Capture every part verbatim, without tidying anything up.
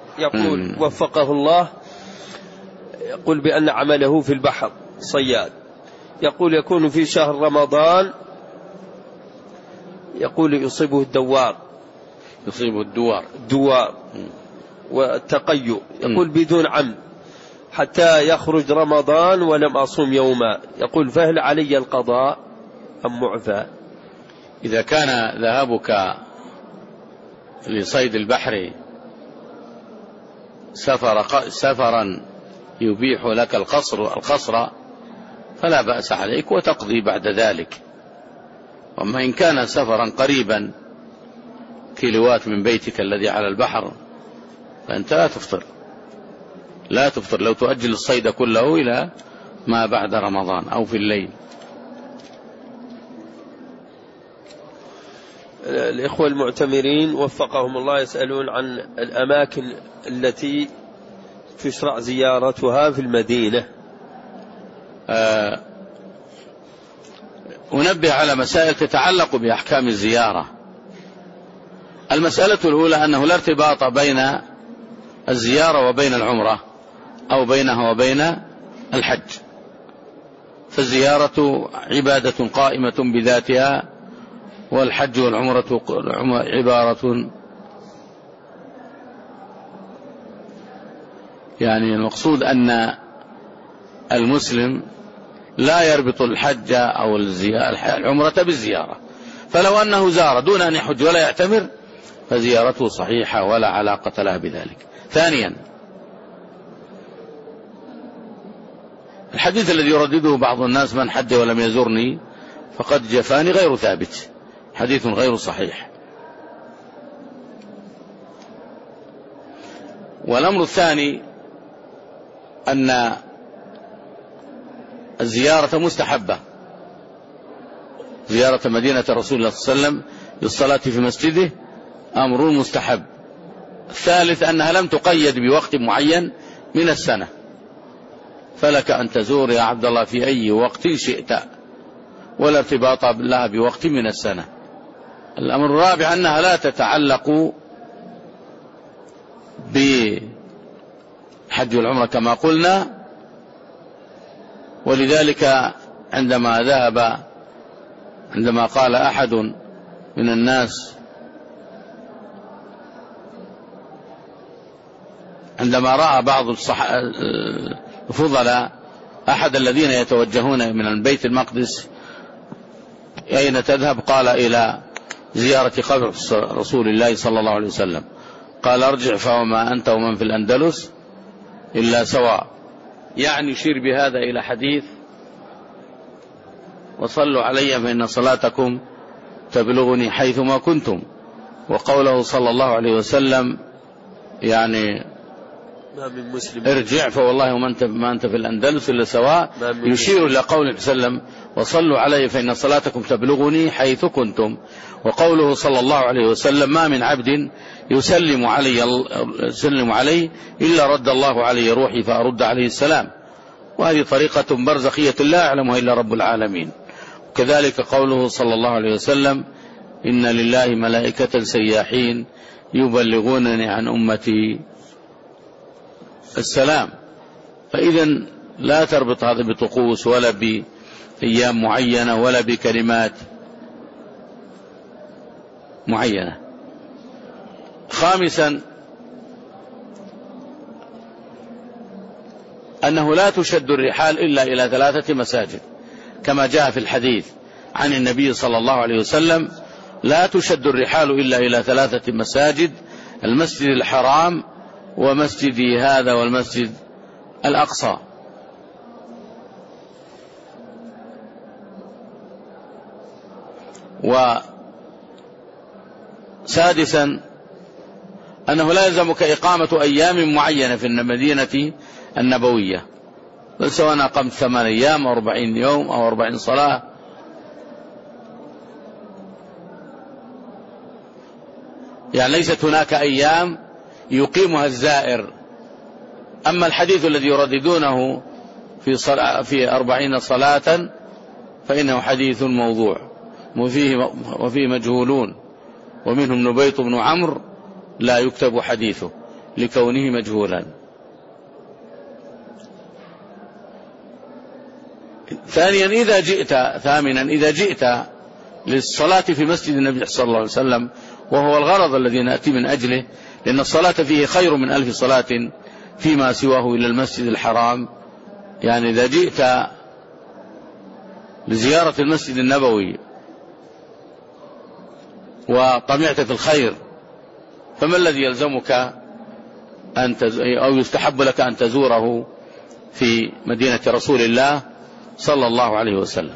يقول وفقه الله، يقول بأن عمله في البحر صياد، يقول يكون في شهر رمضان يقول يصيبه الدوار، يصيبه الدوار الدوار والتقيؤ، يقول بدون عمد حتى يخرج رمضان ولم أصوم يوما، يقول فهل علي القضاء أم معفى؟ إذا كان ذهابك لصيد البحر سفر سفرا يبيح لك القصر القصر فلا بأس عليك وتقضي بعد ذلك. وأما إن كان سفرا قريبا كيلوات من بيتك الذي على البحر فأنت لا تفطر لا تفطر لو تؤجل الصيد كله إلى ما بعد رمضان أو في الليل. الإخوة المعتمرين وفقهم الله يسألون عن الأماكن التي تشرع زيارتها في المدينة. أه أنبه على مسائل تتعلق بأحكام الزيارة. المسألة الأولى أنه لا ارتباط بين الزيارة وبين العمرة أو بينها وبين الحج، فالزيارة عبادة قائمة بذاتها، والحج والعمرة عبارة يعني المقصود أن المسلم لا يربط الحج أو العمرة بالزيارة، فلو أنه زار دون أن يحج ولا يعتمر فزيارته صحيحة ولا علاقة لها بذلك. ثانيا، الحديث الذي يردده بعض الناس من حج ولم يزرني فقد جفاني غير ثابت، حديث غير صحيح. والأمر الثاني أن الزيارة مستحبة، زيارة مدينة رسول الله صلى الله عليه وسلم للصلاة في مسجده أمر مستحب. الثالث أنها لم تقيد بوقت معين من السنة، فلك أن تزور يا عبد الله في أي وقت شئت ولا ارتباط لها بوقت من السنة. الأمر الرابع أنها لا تتعلق بحج والعمرة كما قلنا، ولذلك عندما ذهب عندما قال أحد من الناس عندما رأى بعض الفضلاء أحد الذين يتوجهون من بيت المقدس أين تذهب؟ قال إلى زيارة قبر رسول الله صلى الله عليه وسلم. قال ارجع فوما أنت ومن في الأندلس إلا سواء، يعني يشير بهذا إلى حديث وصلوا علي فإن صلاتكم تبلغني حيثما كنتم، وقوله صلى الله عليه وسلم يعني ارجع فوالله ما أنت في الأندلس إلا سواء، يشير إلى قول وسلم وصلوا علي فإن صلاتكم تبلغني حيث كنتم. وقوله صلى الله عليه وسلم ما من عبد يسلم علي يسلم علي إلا رد الله علي روحي فأرد عليه السلام، وهذه طريقة برزخية لا يعلمها إلا رب العالمين. وكذلك قوله صلى الله عليه وسلم إن لله ملائكة سياحين يبلغونني عن أمتي السلام. فإذا لا تربط هذا بطقوس ولا بأيام معينة ولا بكلمات معينة. خامسا أنه لا تشد الرحال إلا إلى ثلاثة مساجد كما جاء في الحديث عن النبي صلى الله عليه وسلم لا تشد الرحال إلا إلى ثلاثة مساجد: المسجد الحرام ومسجدي هذا والمسجد الأقصى. وسادسا أنه لا يلزمك إقامة أيام معينة في المدينة النبوية، بل سواء أقمت ثمان أيام أو أربعين يوم أو أربعين صلاة. يعني ليست هناك أيام يقيمها الزائر. أما الحديث الذي يرددونه في صلاة في أربعين صلاة فإنه حديث موضوع وفيه, وفيه مجهولون، ومنهم نبيط بن عمرو لا يكتب حديثه، لكونه مجهولا. ثانيا إذا جئت ثامنا إذا جئت للصلاة في مسجد النبي صلى الله عليه وسلم، وهو الغرض الذي نأتي من أجله، لأن الصلاة فيه خير من ألف صلاة فيما سواه إلى المسجد الحرام. يعني إذا جئت لزيارة المسجد النبوي وطمعت في الخير، فما الذي يلزمك أن تز... أو يستحب لك أن تزوره في مدينة رسول الله صلى الله عليه وسلم؟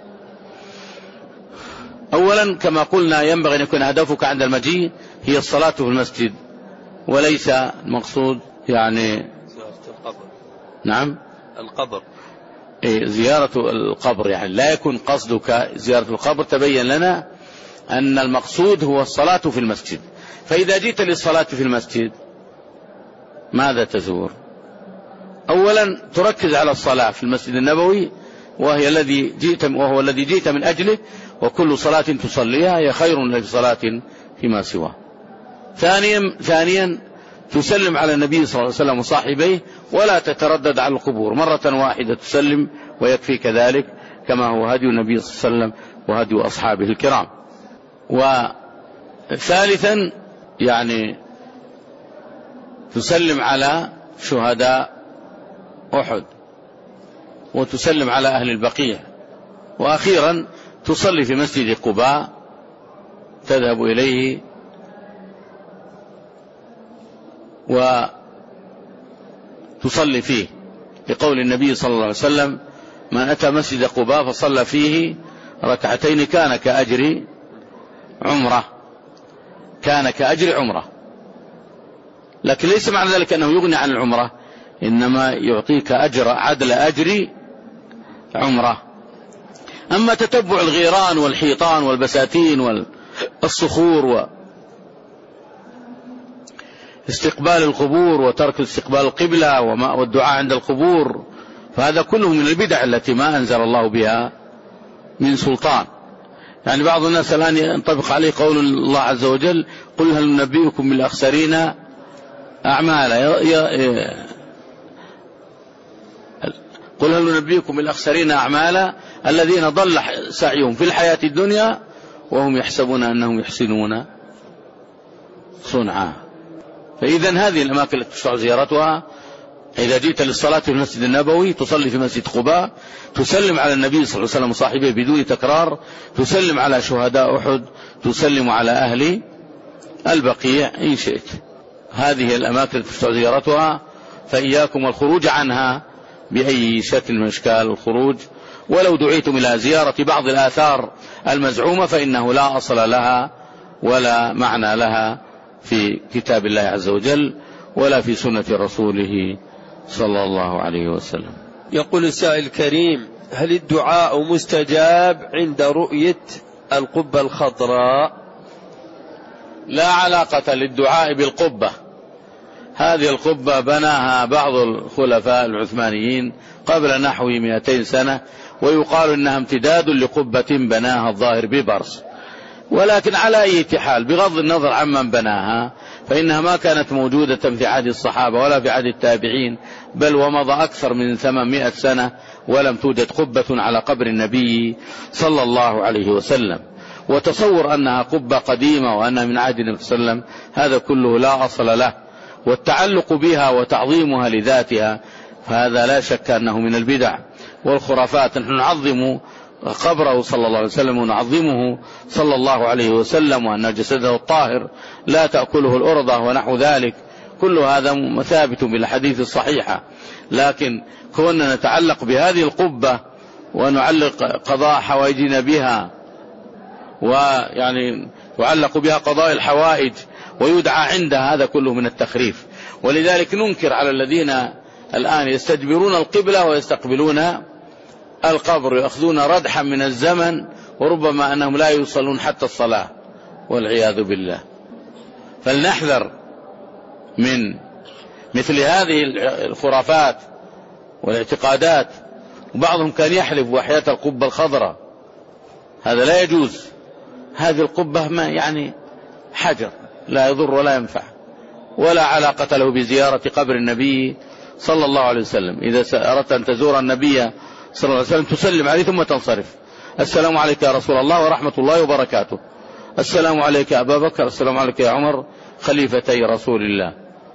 أولا كما قلنا ينبغي أن يكون هدفك عند المجيء هي الصلاة في المسجد، وليس المقصود يعني زيارة القبر. نعم القبر إيه زيارة القبر، يعني لا يكون قصدك زيارة القبر. تبين لنا أن المقصود هو الصلاة في المسجد. فإذا جئت للصلاة في المسجد ماذا تزور؟ أولا تركز على الصلاة في المسجد النبوي، وهي الذي جئت وهو الذي جئت من أجله، وكل صلاة تصليها هي خير من صلاة فيما سواه. ثانيا ثانيا تسلم على النبي صلى الله عليه وسلم وصاحبيه، ولا تتردد على القبور، مرة واحدة تسلم ويكفي كذلك، كما هو هدي النبي صلى الله عليه وسلم وهدي أصحابه الكرام. وثالثا يعني تسلم على شهداء أحد، وتسلم على أهل البقيع. وأخيرا تصلي في مسجد قباء، تذهب إليه وتصلي فيه، لقول النبي صلى الله عليه وسلم: من أتى مسجد قباء فصلى فيه ركعتين كان كأجر عمره، كان كأجر عمره. لكن ليس معنى ذلك أنه يغني عن العمرة، إنما يعطيك أجر عدل أجر عمره. أما تتبع الغيران والحيطان والبساتين والصخور واستقبال القبور وترك استقبال القبلة والدعاء عند القبور، فهذا كله من البدع التي ما أنزل الله بها من سلطان. يعني بعض الناس الآن ينطبق عليه قول الله عز وجل: قل هل ننبئكم بالأخسرين أعمالا، قل هل ننبئكم بالأخسرين أعمالا الذين ضل سعيهم في الحياة الدنيا وهم يحسبون أنهم يحسنون صنعا. فإذا هذه الأماكن التي تشرع زيارتها. إذا جئت للصلاة في المسجد النبوي تصلي في مسجد قباء، تسلم على النبي صلى الله عليه وسلم وصاحبه بدون تكرار، تسلم على شهداء أحد، تسلم على أهل البقيع إن شئت. هذه الأماكن التي تشرع زيارتها، فإياكم والخروج عنها بأي شكل من أشكال الخروج. ولو دعيتم إلى زيارة بعض الآثار المزعومة فإنه لا أصل لها ولا معنى لها في كتاب الله عز وجل ولا في سنة رسوله صلى الله عليه وسلم. يقول السائل الكريم: هل الدعاء مستجاب عند رؤية القبة الخضراء؟ لا علاقة للدعاء بالقبة. هذه القبة بناها بعض الخلفاء العثمانيين قبل نحو مئتين سنة، ويقال إنها امتداد لقبة بناها الظاهر ببرص. ولكن على أي حال بغض النظر عمن بناها، فإنها ما كانت موجودة في عهد الصحابة ولا في عهد التابعين، بل ومضى أكثر من ثمانمائة سنة ولم توجد قبة على قبر النبي صلى الله عليه وسلم. وتصور أنها قبة قديمة وأنها من عهد النبي صلى الله عليه وسلم هذا كله لا أصل له. والتعلق بها وتعظيمها لذاتها فهذا لا شك أنه من البدع والخرافات. نحن نعظم قبره صلى الله عليه وسلم ونعظمه صلى الله عليه وسلم، وأن جسده الطاهر لا تأكله الأرضة ونحو ذلك، كل هذا ثابت بالحديث الصحيحة. لكن كنا نتعلق بهذه القبة ونعلق قضاء حوائجنا بها، ويعني يعلق بها قضاء الحوائج ويدعى عندها، هذا كله من التخريف. ولذلك ننكر على الذين الآن يستدبرون القبلة ويستقبلون القبر، يأخذون ردحا من الزمن، وربما أنهم لا يوصلون حتى الصلاة والعياذ بالله. فلنحذر من مثل هذه الخرافات والاعتقادات. وبعضهم كان يحلف وحياة القبة الخضراء، هذا لا يجوز. هذه القبة ما يعني حجر لا يضر ولا ينفع، ولا علاقة له بزيارة قبر النبي صلى الله عليه وسلم. إذا أردت أن تزور النبي صلى الله عليه وسلم تسلم عليه ثم تنصرف. السلام عليك يا رسول الله ورحمة الله وبركاته. السلام عليك يا أبا بكر. السلام عليك يا عمر خليفتي رسول الله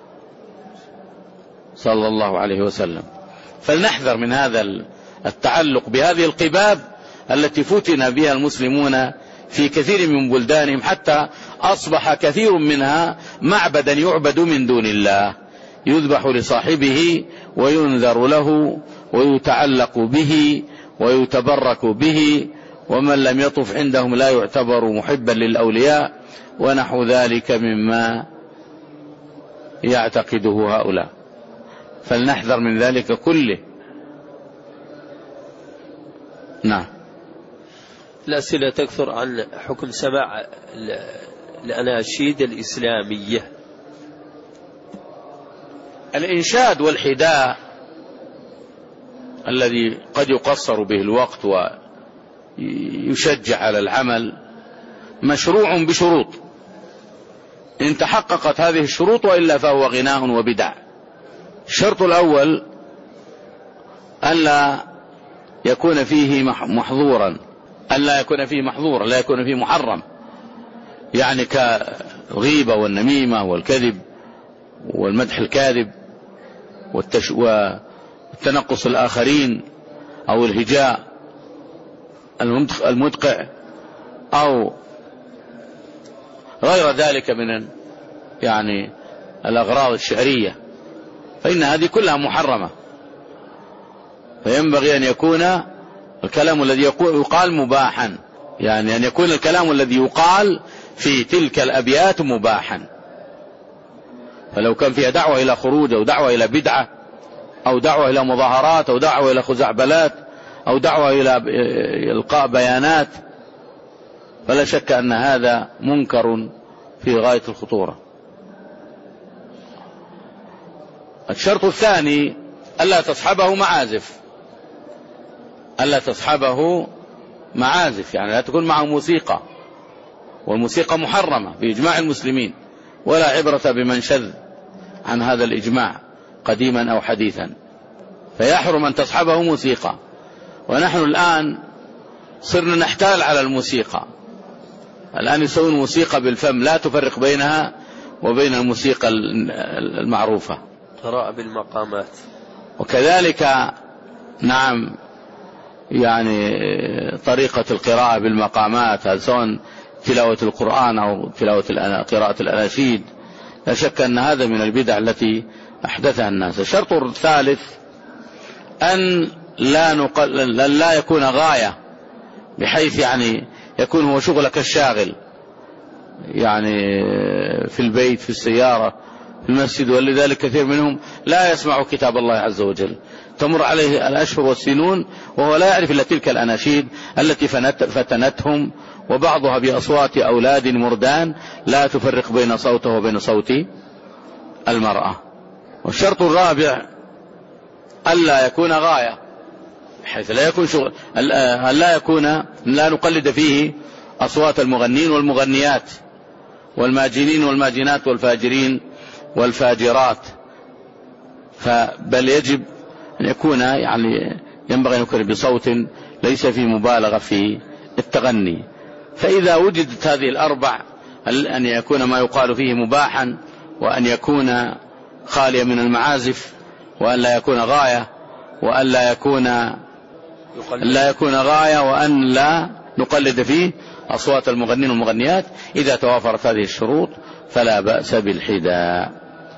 صلى الله عليه وسلم. فلنحذر من هذا التعلق بهذه القباب التي فتن بها المسلمون في كثير من بلدانهم، حتى أصبح كثير منها معبدا يعبد من دون الله، يذبح لصاحبه وينذر له ويتعلق به ويتبرك به، ومن لم يطف عندهم لا يعتبر محبا للأولياء ونحو ذلك مما يعتقده هؤلاء. فلنحذر من ذلك كله. نعم. الأسئلة تكثر عن حكم سماع الأناشيد الإسلامية. الإنشاد والحداء الذي قد يقصر به الوقت ويشجع على العمل مشروع بشروط، إن تحققت هذه الشروط، وإلا فهو غناء وبدع. الشرط الأول ألا يكون فيه محظورا، ألا يكون فيه محظورا، لا يكون فيه محرم، يعني كالغيبة والنميمة والكذب والمدح الكاذب والتش... والتنقص الآخرين أو الهجاء المدقع أو غير ذلك من يعني الأغراض الشعرية، فإن هذه كلها محرمة. فينبغي أن يكون الكلام الذي يقال مباحا، يعني أن يكون الكلام الذي يقال في تلك الأبيات مباحا. فلو كان فيها دعوة إلى خروج أو دعوة إلى بدعة أو دعوة إلى مظاهرات أو دعوة إلى خزعبلات أو دعوة إلى إلقاء بيانات، فلا شك أن هذا منكر في غاية الخطورة. الشرط الثاني ألا تصحبه معازف، ألا تصحبه معازف، يعني لا تكون معه موسيقى، والموسيقى محرمة بإجماع المسلمين، ولا عبرة بمن شذ عن هذا الإجماع قديما أو حديثا، فيحرم أن تصحبه موسيقى. ونحن الآن صرنا نحتال على الموسيقى، الآن يسوون موسيقى بالفم لا تفرق بينها وبين الموسيقى المعروفة، قراءة بالمقامات. وكذلك نعم يعني طريقة القراءة بالمقامات، هل سواء تلاوة القرآن أو تلاوة قراءة الأناشيد، لا شك أن هذا من البدع التي أحدثها الناس. الشرط الثالث أن لا, نقل لا يكون غاية، بحيث يعني يكون هو شغلك الشاغل، يعني في البيت في السيارة في المسجد. ولذلك كثير منهم لا يسمع كتاب الله عز وجل، تمر عليه الأشهر والسنون وهو لا يعرف إلا تلك الأناشيد التي فتنتهم، وبعضها بأصوات أولاد مردان لا تفرق بين صوته وبين صوت المرأة. والشرط الرابع ألا يكون غاية، بحيث لا يكون شغل، لا يكون لا نقلد فيه أصوات المغنين والمغنيات والماجنين والماجنات والفاجرين والفاجرات، فبل يجب أن يكون يعني ينبغي أن يكون بصوت ليس فيه مبالغة في التغني. فإذا وجدت هذه الأربع، أن يكون ما يقال فيه مباحا، وأن يكون خاليا من المعازف، وأن لا يكون غاية، وأن لا يكون لا يكون غاية، وأن لا نقلد فيه أصوات المغنين والمغنيات، إذا توافرت هذه الشروط فلا بأس بالحداء،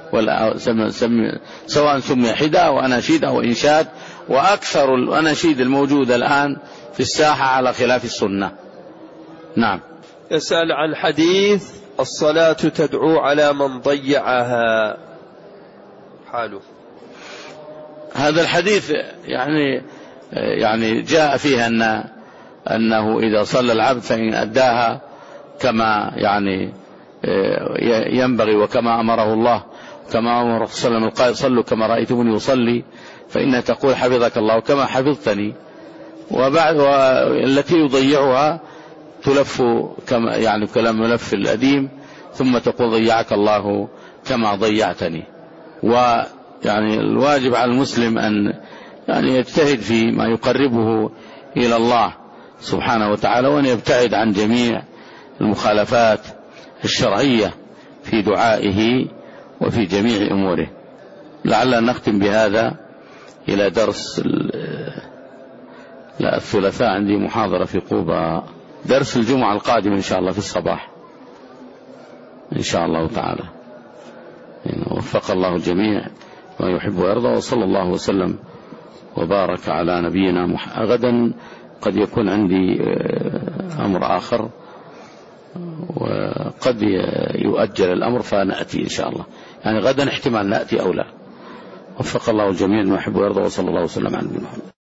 سواء سمي حداء أو أناشيد أو إنشاد. وأكثر الأناشيد الموجودة الآن في الساحة على خلاف السنة. نعم. يسأل عن حديث الصلاة تدعو على من ضيعها، حاله. هذا الحديث يعني يعني جاء فيه أن أنه إذا صلى العبد فإن أداها كما يعني ينبغي وكما أمره الله، كما أمر صلى الله عليه وسلم قال صلوا كما رأيتموني يصلي، فإن تقول حفظك الله كما حفظتني. وبعد والتي يضيعها تلف كما يعني كلام ملف الأديم، ثم تقول ضيعك الله كما ضيعتني. ويعني الواجب على المسلم أن يعني يجتهد في ما يقربه إلى الله سبحانه وتعالى، وأن يبتعد عن جميع المخالفات الشرعية في دعائه وفي جميع أموره. لعلنا نختم بهذا إلى درس لا الثلاثاء عندي محاضرة في قوبة، درس الجمعة القادم إن شاء الله في الصباح إن شاء الله تعالى. وفق الله الجميع ما يحب ويرضى، وصلى الله وسلم وبارك على نبينا محمد. غدا قد يكون عندي أمر آخر وقد يؤجل الأمر فنأتي إن شاء الله، يعني غدا احتمال نأتي أو لا. وفق الله الجميع ما يحب ويرضى، وصلى الله وسلم على نبينا محمد.